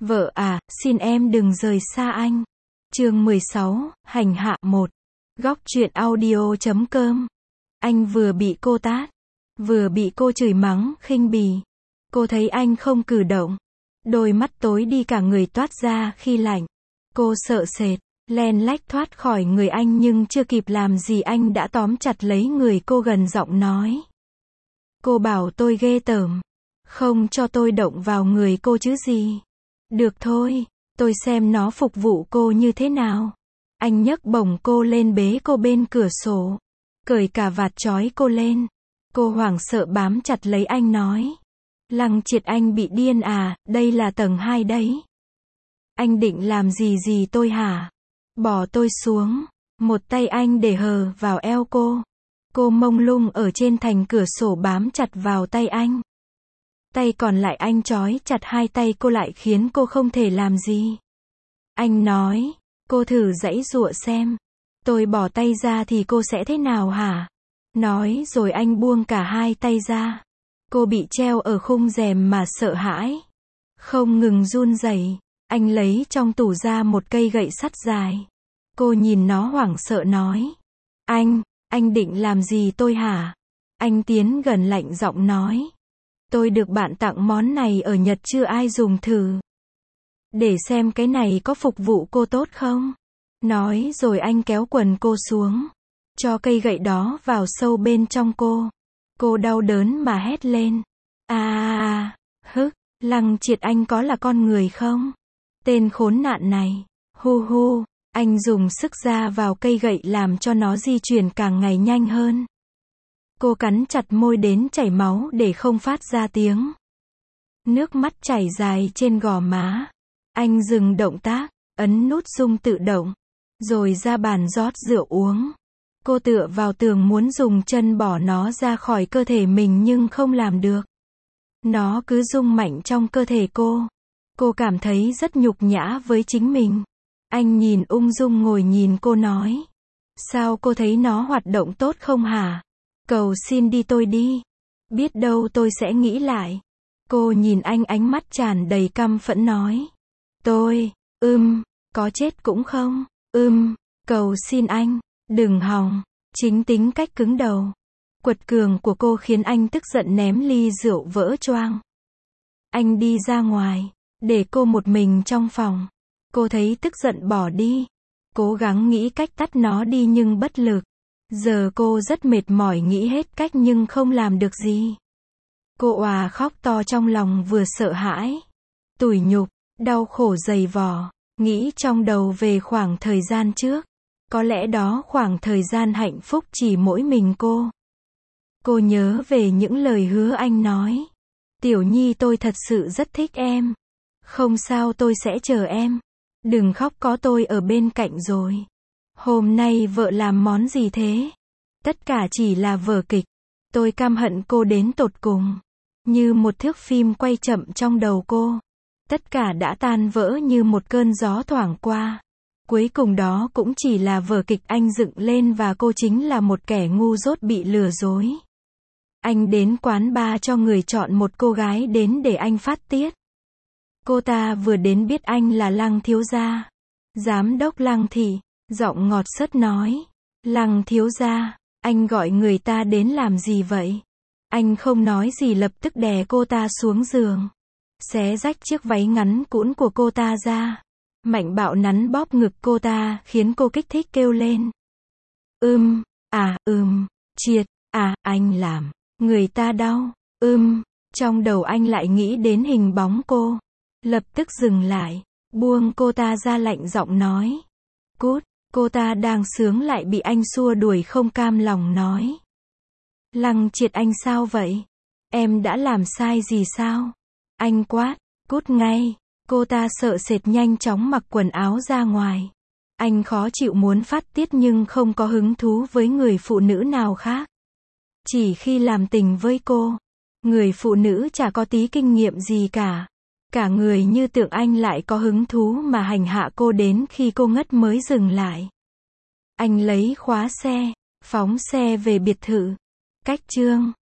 Vợ à, xin em đừng rời xa anh. Chương 16, hành hạ 1. Góc truyện audio.com. Anh vừa bị cô tát, vừa bị cô chửi mắng, khinh bỉ. Cô thấy anh không cử động. Đôi mắt tối đi cả người toát ra khi lạnh. Cô sợ sệt, len lách thoát khỏi người anh nhưng chưa kịp làm gì anh đã tóm chặt lấy người cô gần giọng nói. Cô bảo tôi ghê tởm. Không cho tôi động vào người cô chứ gì. Được thôi, tôi xem nó phục vụ cô như thế nào. Anh nhấc bổng cô lên bế cô bên cửa sổ. Cởi cả vạt trói cô lên. Cô hoảng sợ bám chặt lấy anh nói. Lăng Triệt, anh bị điên à, đây là tầng 2 đấy. Anh định làm gì tôi hả? Bỏ tôi xuống. Một tay anh để hờ vào eo cô. Cô mông lung ở trên thành cửa sổ bám chặt vào tay anh. Tay còn lại anh trói chặt hai tay cô lại khiến cô không thể làm gì. Anh nói, cô thử giãy giụa xem. Tôi bỏ tay ra thì cô sẽ thế nào hả? Nói rồi anh buông cả hai tay ra. Cô bị treo ở khung rèm mà sợ hãi. Không ngừng run rẩy. Anh lấy trong tủ ra một cây gậy sắt dài. Cô nhìn nó hoảng sợ nói. Anh định làm gì tôi hả? Anh tiến gần lạnh giọng nói. Tôi được bạn tặng món này ở Nhật chưa ai dùng thử. Để xem cái này có phục vụ cô tốt không? Nói rồi anh kéo quần cô xuống. Cho cây gậy đó vào sâu bên trong cô. Cô đau đớn mà hét lên. Hức, Lăng Triệt, anh có là con người không? Tên khốn nạn này. Hu, anh dùng sức ra vào cây gậy làm cho nó di chuyển càng ngày nhanh hơn. Cô cắn chặt môi đến chảy máu để không phát ra tiếng. Nước mắt chảy dài trên gò má. Anh dừng động tác, ấn nút rung tự động. Rồi ra bàn rót rượu uống. Cô tựa vào tường muốn dùng chân bỏ nó ra khỏi cơ thể mình nhưng không làm được. Nó cứ rung mạnh trong cơ thể cô. Cô cảm thấy rất nhục nhã với chính mình. Anh nhìn ung dung ngồi nhìn cô nói. Sao cô thấy nó hoạt động tốt không hả? Cầu xin đi tôi đi. Biết đâu tôi sẽ nghĩ lại. Cô nhìn anh ánh mắt tràn đầy căm phẫn nói. Tôi, có chết cũng không. Cầu xin anh, đừng hòng. Chính tính cách cứng đầu, quật cường của cô khiến anh tức giận ném ly rượu vỡ choang. Anh đi ra ngoài, để cô một mình trong phòng. Cô thấy tức giận bỏ đi. Cố gắng nghĩ cách tắt nó đi nhưng bất lực. Giờ cô rất mệt mỏi nghĩ hết cách nhưng không làm được gì. Cô òa khóc to trong lòng vừa sợ hãi, tủi nhục, đau khổ dày vò, nghĩ trong đầu về khoảng thời gian trước. Có lẽ đó khoảng thời gian hạnh phúc chỉ mỗi mình cô. Cô nhớ về những lời hứa anh nói. Tiểu Nhi, tôi thật sự rất thích em. Không sao, tôi sẽ chờ em. Đừng khóc, có tôi ở bên cạnh rồi. Hôm nay vợ làm món gì thế? Tất cả chỉ là vở kịch. Tôi căm hận cô đến tột cùng. Như một thước phim quay chậm trong đầu cô. Tất cả đã tan vỡ như một cơn gió thoảng qua. Cuối cùng đó cũng chỉ là vở kịch anh dựng lên và cô chính là một kẻ ngu dốt bị lừa dối. Anh đến quán bar cho người chọn một cô gái đến để anh phát tiết. Cô ta vừa đến biết anh là Lăng thiếu gia. Giám đốc Lăng thị, giọng ngọt xớt nói. Lăng thiếu gia, anh gọi người ta đến làm gì vậy? Anh không nói gì lập tức đè cô ta xuống giường. Xé rách chiếc váy ngắn cũn của cô ta ra. Mạnh bạo nắn bóp ngực cô ta, khiến cô kích thích kêu lên. Triệt, anh làm người ta đau. Trong đầu anh lại nghĩ đến hình bóng cô. Lập tức dừng lại, buông cô ta ra lạnh giọng nói. Cút, cô ta đang sướng lại bị anh xua đuổi không cam lòng nói. Lăng Triệt, anh sao vậy? Em đã làm sai gì sao? Anh quát, cút ngay. Cô ta sợ sệt nhanh chóng mặc quần áo ra ngoài. Anh khó chịu muốn phát tiết nhưng không có hứng thú với người phụ nữ nào khác. Chỉ khi làm tình với cô, người phụ nữ chả có tí kinh nghiệm gì cả. Cả người như tượng anh lại có hứng thú mà hành hạ cô đến khi cô ngất mới dừng lại. Anh lấy khóa xe, phóng xe về biệt thự. Cách chương